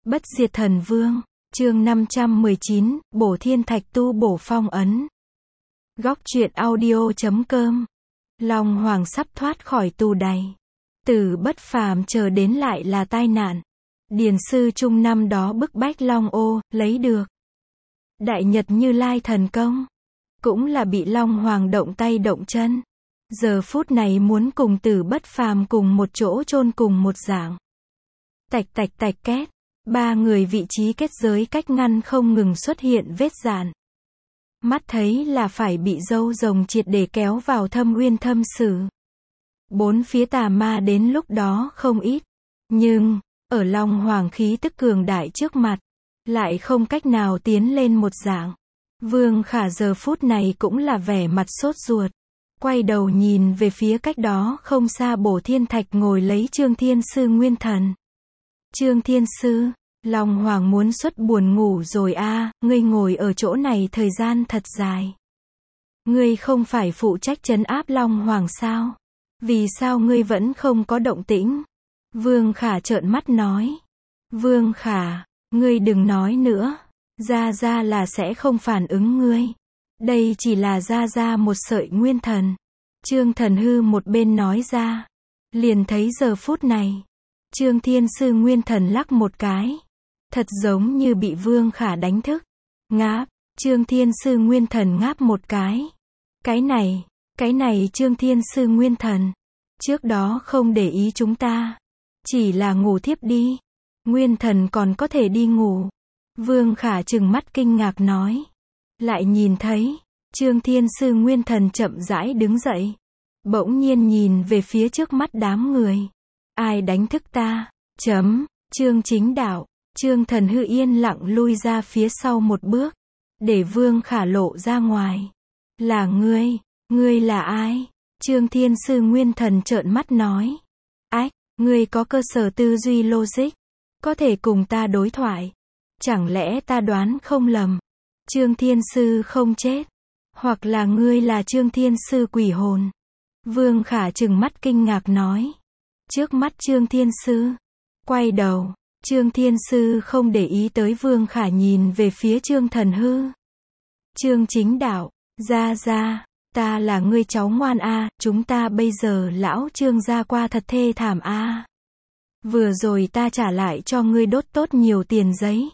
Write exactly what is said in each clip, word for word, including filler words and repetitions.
Bất diệt thần vương, chương năm trăm mười chín, bổ thiên thạch tu bổ phong ấn. Góc truyện audio chấm com. Long Hoàng sắp thoát khỏi tù đày. Tử bất phàm chờ đến lại là tai nạn. Điền sư trung năm đó bức bách Long Ô, lấy được Đại Nhật Như Lai thần công. Cũng là bị Long Hoàng động tay động chân. Giờ phút này muốn cùng Tử bất phàm cùng một chỗ chôn cùng một dạng. Tạch tạch tạch két. Ba người vị trí kết giới cách ngăn không ngừng xuất hiện vết dạn. Mắt thấy là phải bị dâu rồng triệt để kéo vào thâm uyên thâm sử. Bốn phía tà ma đến lúc đó không ít. Nhưng, ở Long Hoàng khí tức cường đại trước mặt, lại không cách nào tiến lên một dạng. Vương Khả giờ phút này cũng là vẻ mặt sốt ruột. Quay đầu nhìn về phía cách đó không xa bổ thiên thạch ngồi lấy Trương Thiên Sư Nguyên Thần. Trương Thiên Sư, Long Hoàng muốn xuất buồn ngủ rồi a, à, ngươi ngồi ở chỗ này thời gian thật dài. Ngươi không phải phụ trách trấn áp Long Hoàng sao? Vì sao ngươi vẫn không có động tĩnh? Vương Khả trợn mắt nói. Vương Khả, ngươi đừng nói nữa. Gia Gia là sẽ không phản ứng ngươi. Đây chỉ là Gia Gia một sợi nguyên thần. Trương Thần Hư một bên nói ra. Liền thấy giờ phút này. Trương Thiên Sư Nguyên Thần lắc một cái. Thật giống như bị Vương Khả đánh thức. Ngáp, Trương Thiên Sư Nguyên Thần ngáp một cái. Cái này, cái này Trương Thiên Sư Nguyên Thần. Trước đó không để ý chúng ta. Chỉ là ngủ thiếp đi. Nguyên Thần còn có thể đi ngủ. Vương Khả trừng mắt kinh ngạc nói. Lại nhìn thấy, Trương Thiên Sư Nguyên Thần chậm rãi đứng dậy. Bỗng nhiên nhìn về phía trước mắt đám người. Ai đánh thức ta? Chấm, Trương Chính Đạo. Trương Thần Hư yên lặng lui ra phía sau một bước. Để Vương Khả lộ ra ngoài. Là ngươi, ngươi là ai? Trương Thiên Sư Nguyên Thần trợn mắt nói. Ách, ngươi có cơ sở tư duy logic. Có thể cùng ta đối thoại. Chẳng lẽ ta đoán không lầm? Trương Thiên Sư không chết. Hoặc là ngươi là Trương Thiên Sư quỷ hồn. Vương Khả trừng mắt kinh ngạc nói. Trước mắt Trương Thiên Sư. Quay đầu. Trương Thiên Sư không để ý tới Vương Khả nhìn về phía Trương Thần Hư. Trương Chính Đạo. Gia Gia. Ta là ngươi cháu ngoan a, à, chúng ta bây giờ lão Trương gia qua thật thê thảm a. À. Vừa rồi ta trả lại cho ngươi đốt tốt nhiều tiền giấy.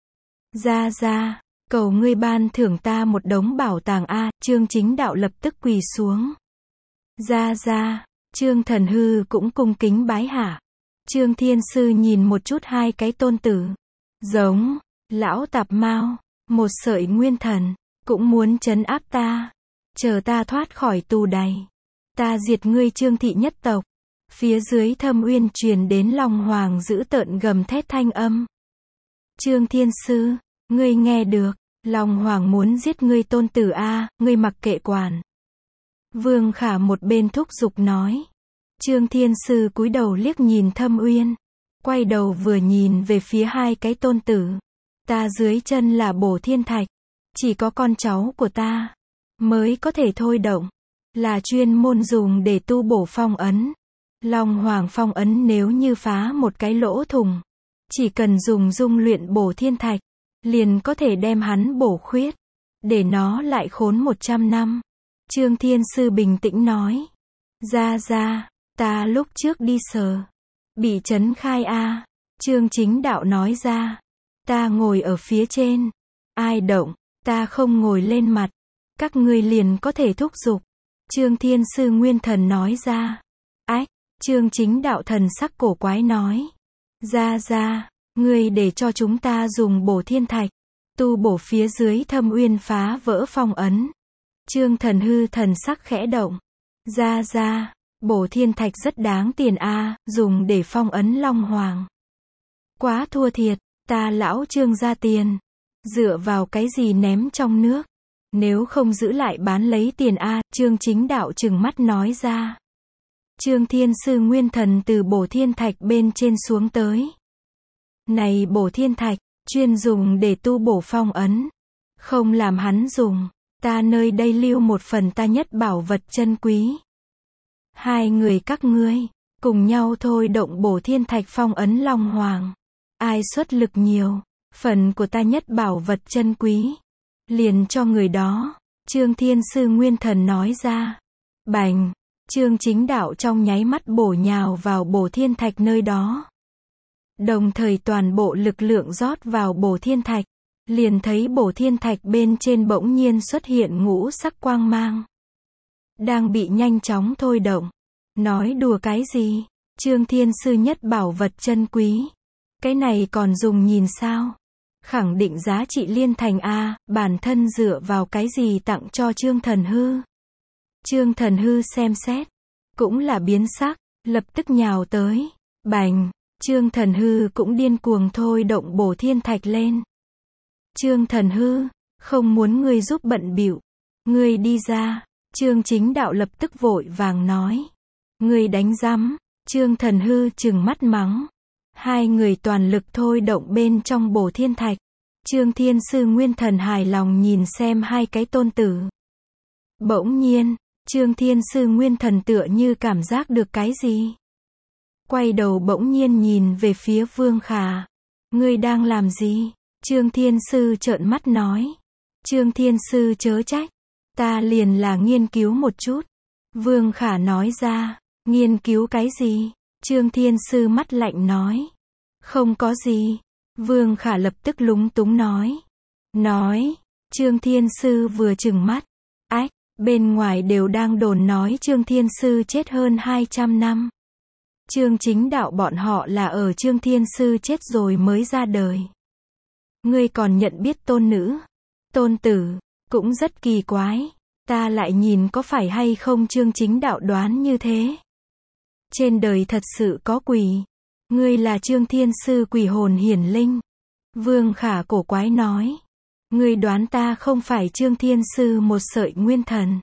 Gia Gia, cầu ngươi ban thưởng ta một đống bảo tàng a, à, Trương Chính Đạo lập tức quỳ xuống. Gia Gia, Trương Thần Hư cũng cung kính bái hạ. Trương Thiên Sư nhìn một chút hai cái tôn tử. Giống, lão tạp mao, một sợi nguyên thần, cũng muốn trấn áp ta. Chờ ta thoát khỏi tù đày. Ta diệt ngươi Trương thị nhất tộc. Phía dưới thâm uyên truyền đến Long Hoàng dữ tợn gầm thét thanh âm. Trương Thiên Sư, ngươi nghe được, Long Hoàng muốn giết ngươi tôn tử a, ngươi mặc kệ quản. Vương Khả một bên thúc giục nói. Trương Thiên Sư cúi đầu liếc nhìn thâm uyên. Quay đầu vừa nhìn về phía hai cái tôn tử. Ta dưới chân là bổ thiên thạch. Chỉ có con cháu của ta mới có thể thôi động. Là chuyên môn dùng để tu bổ phong ấn. Long Hoàng phong ấn nếu như phá một cái lỗ thủng. Chỉ cần dùng dung luyện bổ thiên thạch. Liền có thể đem hắn bổ khuyết. Để nó lại khốn một trăm năm. Trương Thiên Sư bình tĩnh nói. Gia Gia, ta lúc trước đi sờ. Bị trấn khai a. À. Trương Chính Đạo nói ra. Ta ngồi ở phía trên. Ai động, ta không ngồi lên mặt. Các ngươi liền có thể thúc giục. Trương Thiên Sư Nguyên Thần nói ra. Ách, Trương Chính Đạo thần sắc cổ quái nói. Gia Gia, ngươi để cho chúng ta dùng bổ thiên thạch. Tu bổ phía dưới thâm uyên phá vỡ phong ấn. Trương Thần Hư thần sắc khẽ động. Gia Gia, bổ thiên thạch rất đáng tiền a, à, dùng để phong ấn Long Hoàng. Quá thua thiệt, ta lão Trương ra tiền. Dựa vào cái gì ném trong nước? Nếu không giữ lại bán lấy tiền a, à, Trương Chính Đạo trừng mắt nói ra. Trương Thiên Sư Nguyên Thần từ bổ thiên thạch bên trên xuống tới. Này bổ thiên thạch, chuyên dùng để tu bổ phong ấn. Không làm hắn dùng, ta nơi đây lưu một phần ta nhất bảo vật chân quý. Hai người các ngươi, cùng nhau thôi động bổ thiên thạch phong ấn Long Hoàng. ai xuất lực nhiều, phần của ta nhất bảo vật chân quý, liền cho người đó. Trương Thiên Sư Nguyên Thần nói ra. Bành, Trương Chính Đạo trong nháy mắt bổ nhào vào Bổ Thiên Thạch nơi đó. Đồng thời toàn bộ lực lượng rót vào Bổ Thiên Thạch, liền thấy Bổ Thiên Thạch bên trên bỗng nhiên xuất hiện ngũ sắc quang mang, đang bị nhanh chóng thôi động. Nói đùa cái gì? Trương Thiên Sư nhất bảo vật chân quý, cái này còn dùng nhìn sao? Khẳng định giá trị liên thành a, bản thân dựa vào cái gì tặng cho Trương Thần Hư? Trương Thần Hư xem xét, cũng là biến sắc, lập tức nhào tới. Bành, Trương Thần Hư cũng điên cuồng thôi động Bổ Thiên Thạch lên. Trương Thần Hư, không muốn ngươi giúp bận bịu, ngươi đi ra. Trương Chính Đạo lập tức vội vàng nói. Ngươi đánh rắm. Trương Thần Hư trừng mắt mắng. Hai người toàn lực thôi động bên trong Bổ Thiên Thạch. Trương Thiên Sư Nguyên Thần hài lòng nhìn xem hai cái tôn tử. Bỗng nhiên, Trương Thiên Sư Nguyên Thần tựa như cảm giác được cái gì. Quay đầu bỗng nhiên nhìn về phía Vương Khả. Ngươi đang làm gì? Trương Thiên Sư trợn mắt nói. Trương Thiên Sư chớ trách. Ta liền là nghiên cứu một chút. Vương Khả nói ra. Nghiên cứu cái gì? Trương Thiên Sư mắt lạnh nói. Không có gì. Vương Khả lập tức lúng túng nói. Nói. Trương Thiên Sư vừa trừng mắt. Ách, bên ngoài đều đang đồn nói Trương Thiên Sư chết hơn hai trăm năm. Trương Chính Đạo bọn họ là ở Trương Thiên Sư chết rồi mới ra đời. Ngươi còn nhận biết tôn nữ, tôn tử, cũng rất kỳ quái. Ta lại nhìn có phải hay không Trương Chính Đạo đoán như thế. Trên đời thật sự có quỷ. Ngươi là Trương Thiên Sư quỷ hồn hiển linh. Vương Khả cổ quái nói. Ngươi đoán ta không phải Trương Thiên Sư một sợi nguyên thần.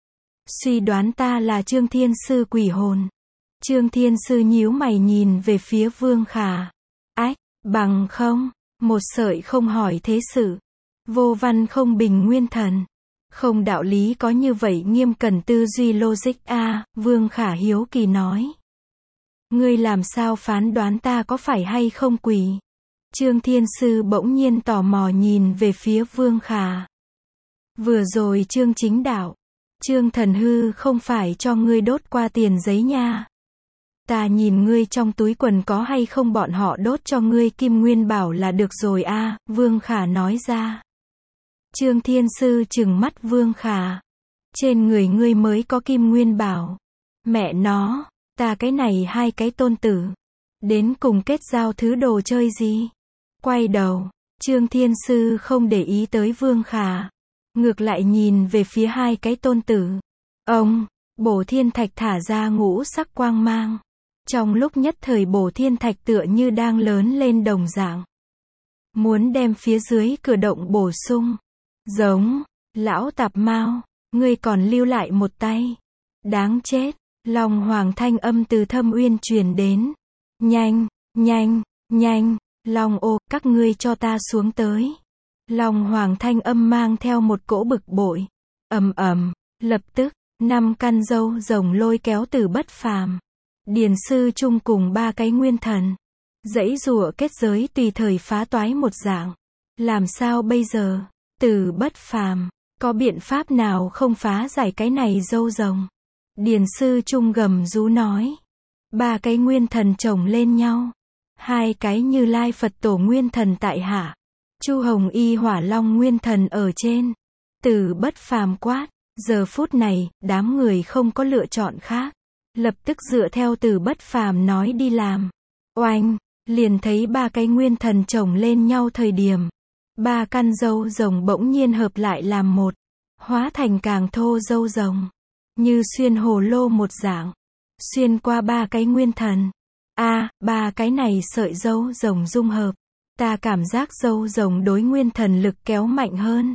Suy đoán ta là Trương Thiên Sư quỷ hồn. Trương Thiên Sư nhíu mày nhìn về phía Vương Khả. Ách, bằng không, một sợi không hỏi thế sự. Vô văn không bình nguyên thần. Không đạo lý có như vậy nghiêm cẩn tư duy logic a, à, Vương Khả hiếu kỳ nói. Ngươi làm sao phán đoán ta có phải hay không quỷ? Trương Thiên Sư bỗng nhiên tò mò nhìn về phía Vương Khả. Vừa rồi Trương Chính Đạo, Trương Thần Hư không phải cho ngươi đốt qua tiền giấy nha. Ta nhìn ngươi trong túi quần có hay không bọn họ đốt cho ngươi kim nguyên bảo là được rồi a, à, Vương Khả nói ra. Trương Thiên Sư trừng mắt Vương Khả. Trên người ngươi mới có kim nguyên bảo. Mẹ nó, ta cái này hai cái tôn tử. Đến cùng kết giao thứ đồ chơi gì? Quay đầu, Trương Thiên Sư không để ý tới Vương Khả. Ngược lại nhìn về phía hai cái tôn tử. Ông, Bổ Thiên Thạch thả ra ngũ sắc quang mang. Trong lúc nhất thời Bổ Thiên Thạch tựa như đang lớn lên đồng dạng. Muốn đem phía dưới cửa động bổ sung. Giống, lão tạp mao, ngươi còn lưu lại một tay. Đáng chết, Long Hoàng thanh âm từ thâm uyên truyền đến. Nhanh, nhanh, nhanh, Long ô, các ngươi cho ta xuống tới. Long Hoàng thanh âm mang theo một cỗ bực bội. Ầm ầm, lập tức, năm căn râu rồng lôi kéo Từ Bất Phàm, Điền Sư chung cùng ba cái nguyên thần. Dãy rủa kết giới tùy thời phá toái một dạng. Làm sao bây giờ? Từ Bất Phàm, có biện pháp nào không phá giải cái này râu rồng? Điền Sư Trung gầm rú nói. Ba cái nguyên thần chồng lên nhau. Hai cái Như Lai Phật Tổ nguyên thần tại hạ. Chu Hồng Y Hỏa Long nguyên thần ở trên. Từ Bất Phàm quát. Giờ phút này, đám người không có lựa chọn khác. Lập tức dựa theo Từ Bất Phàm nói đi làm. Oanh, liền thấy ba cái nguyên thần chồng lên nhau thời điểm. Ba căn râu rồng bỗng nhiên hợp lại làm một. Hóa thành càng thô râu rồng. Như xuyên hồ lô một dạng. Xuyên qua ba cái nguyên thần. A, à, ba cái này sợi râu rồng dung hợp. Ta cảm giác râu rồng đối nguyên thần lực kéo mạnh hơn.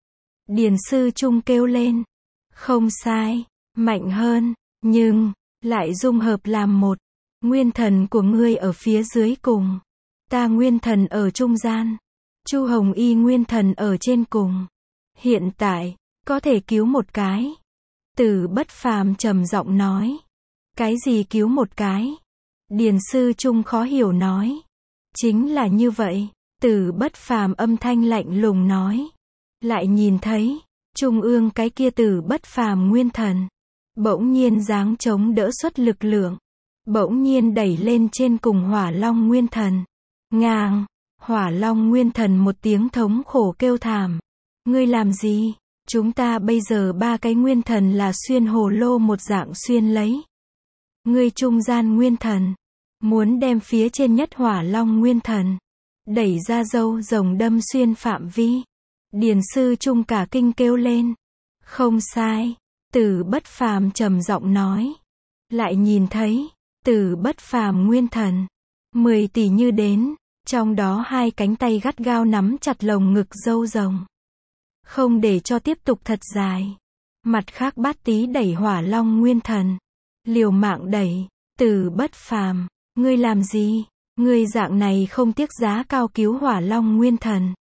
Điền Sư Trung kêu lên. Không sai, mạnh hơn, nhưng, lại dung hợp làm một. Nguyên thần của ngươi ở phía dưới cùng. Ta nguyên thần ở trung gian. Chu Hồng Y nguyên thần ở trên cùng. Hiện tại, có thể cứu một cái. Từ Bất Phàm trầm giọng nói. Cái gì cứu một cái? Điền Sư Trung khó hiểu nói. Chính là như vậy. Từ Bất Phàm âm thanh lạnh lùng nói. Lại nhìn thấy, trung ương cái kia Từ Bất Phàm nguyên thần. Bỗng nhiên giáng chống đỡ xuất lực lượng. Bỗng nhiên đẩy lên trên cùng Hỏa Long nguyên thần. Ngang, Hỏa Long nguyên thần một tiếng thống khổ kêu thảm. Ngươi làm gì? Chúng ta bây giờ ba cái nguyên thần là xuyên hồ lô một dạng xuyên lấy. Ngươi trung gian nguyên thần. Muốn đem phía trên nhất Hỏa Long nguyên thần. Đẩy ra dâu rồng đâm xuyên phạm vi. Điền sư trung cả kinh kêu lên. Không sai. Từ Bất Phàm trầm giọng nói. Lại nhìn thấy. Từ Bất Phàm nguyên thần. Mười tỷ như đến. Trong đó hai cánh tay gắt gao nắm chặt lồng ngực dâu rồng. Không để cho tiếp tục thật dài. Mặt khác Bát Tý đẩy Hỏa Long nguyên thần. Liều mạng đẩy. Từ Bất Phàm, ngươi làm gì? Ngươi dạng này không tiếc giá cao cứu Hỏa Long nguyên thần.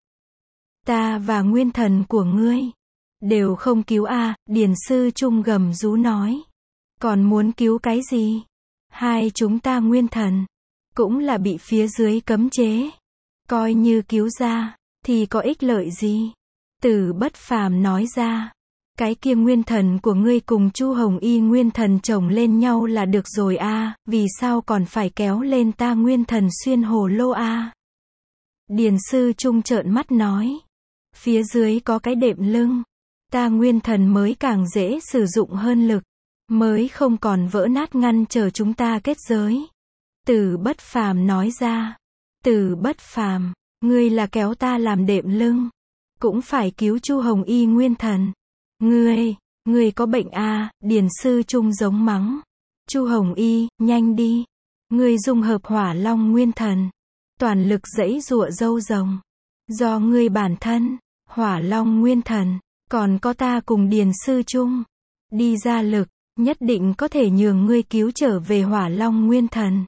Ta và nguyên thần của ngươi đều không cứu a, à, Điền sư trung gầm rú nói. Còn muốn cứu cái gì? Hai chúng ta nguyên thần cũng là bị phía dưới cấm chế. Coi như cứu ra thì có ích lợi gì? Từ Bất Phàm nói ra. Cái kia nguyên thần của ngươi cùng Chu Hồng Y nguyên thần chồng lên nhau là được rồi a, à, vì sao còn phải kéo lên ta nguyên thần xuyên hồ lô a? À? Điền sư trung trợn mắt nói. Phía dưới có cái đệm lưng. Ta nguyên thần mới càng dễ sử dụng hơn lực. Mới không còn vỡ nát ngăn trở chúng ta kết giới. Từ Bất Phàm nói ra. Từ Bất Phàm, ngươi là kéo ta làm đệm lưng. Cũng phải cứu Chu Hồng Y nguyên thần. Ngươi, ngươi có bệnh a, à, Điền sư trung giống mắng. Chu Hồng Y, nhanh đi. Ngươi dung hợp Hỏa Long nguyên thần. Toàn lực giãy giụa dâu rồng. Do ngươi bản thân, Hỏa Long nguyên thần, còn có ta cùng Điền sư trung. Đi ra lực, nhất định có thể nhường ngươi cứu trở về Hỏa Long nguyên thần.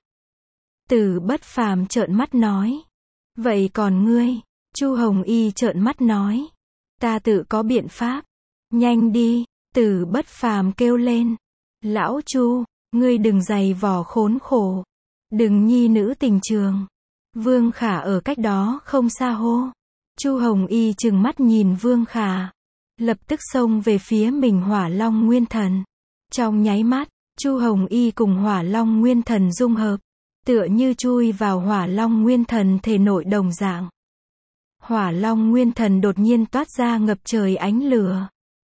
Từ Bất Phàm trợn mắt nói. Vậy còn ngươi? Chu Hồng Y trợn mắt nói. Ta tự có biện pháp. Nhanh đi, Từ Bất Phàm kêu lên. Lão Chu, ngươi đừng dày vò khốn khổ. Đừng nhi nữ tình trường. Vương Khả ở cách đó không xa hô. Chu Hồng Y trừng mắt nhìn Vương Khả. Lập tức xông về phía mình Hỏa Long nguyên thần. Trong nháy mắt, Chu Hồng Y cùng Hỏa Long nguyên thần dung hợp. Tựa như chui vào Hỏa Long nguyên thần thể nội đồng dạng. Hỏa Long nguyên thần đột nhiên toát ra ngập trời ánh lửa.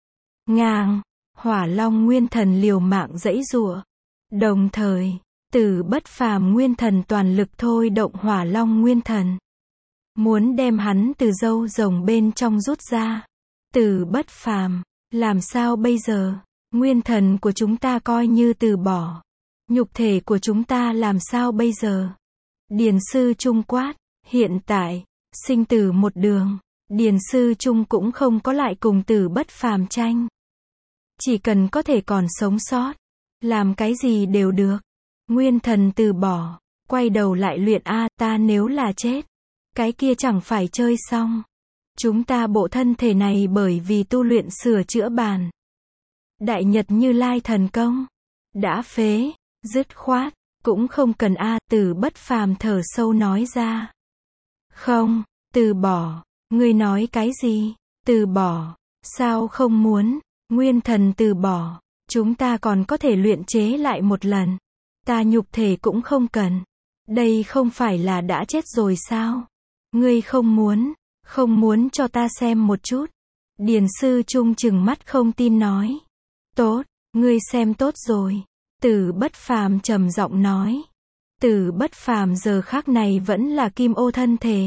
Ngang, Hỏa Long nguyên thần liều mạng giãy giụa. Đồng thời, Từ Bất Phàm nguyên thần toàn lực thôi động Hỏa Long nguyên thần. Muốn đem hắn từ dâu rồng bên trong rút ra. Từ Bất Phàm, làm sao bây giờ? Nguyên thần của chúng ta coi như từ bỏ. Nhục thể của chúng ta làm sao bây giờ? Điền sư trung quát, hiện tại, sinh tử một đường. Điền sư trung cũng không có lại cùng Từ Bất Phàm tranh. Chỉ cần có thể còn sống sót, làm cái gì đều được. Nguyên thần từ bỏ, quay đầu lại luyện a, ta nếu là chết, cái kia chẳng phải chơi xong. Chúng ta bộ thân thể này bởi vì tu luyện sửa chữa bàn. Đại Nhật Như Lai thần công đã phế, dứt khoát, cũng không cần a, Từ Bất Phàm thở sâu nói ra. Không, từ bỏ, ngươi nói cái gì? Từ bỏ, sao không muốn? Nguyên thần từ bỏ, chúng ta còn có thể luyện chế lại một lần. Ta nhục thể cũng không cần. Đây không phải là đã chết rồi sao? Ngươi không muốn, không muốn cho ta xem một chút. Điền sư trung trừng mắt không tin nói. Tốt, ngươi xem tốt rồi. Từ Bất Phàm trầm giọng nói. Từ Bất Phàm giờ khắc này vẫn là kim ô thân thể.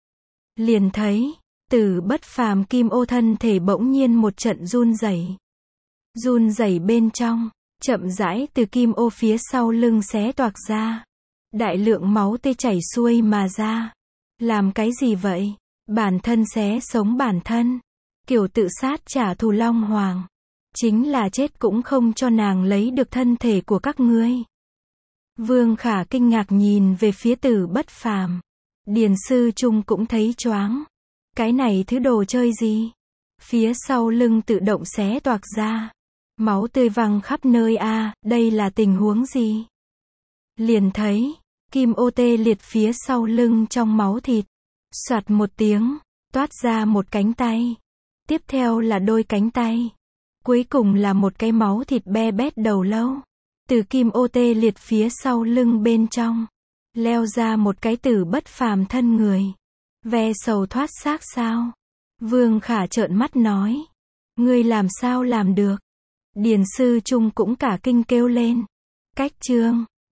Liền thấy, Từ Bất Phàm kim ô thân thể bỗng nhiên một trận run rẩy. Run rẩy bên trong, chậm rãi từ kim ô phía sau lưng xé toạc ra. Đại lượng máu tê chảy xuôi mà ra. Làm cái gì vậy? Bản thân xé sống bản thân. Kiểu tự sát trả thù Long Hoàng. Chính là chết cũng không cho nàng lấy được thân thể của các ngươi. Vương Khả kinh ngạc nhìn về phía Từ Bất Phàm. Điền sư trung cũng thấy choáng. Cái này thứ đồ chơi gì? Phía sau lưng tự động xé toạc ra. Máu tươi văng khắp nơi a, à, đây là tình huống gì? Liền thấy, Kim ô tê liệt phía sau lưng trong máu thịt. Soạt một tiếng, toát ra một cánh tay. Tiếp theo là đôi cánh tay. Cuối cùng là một cái máu thịt be bét đầu lâu. Từ kim ô tê liệt phía sau lưng bên trong, leo ra một cái tử bất phàm thân người. Ve sầu thoát xác sao? Vương Khả trợn mắt nói. Ngươi làm sao làm được? Điền sư Trung cũng cả kinh kêu lên. Cách chương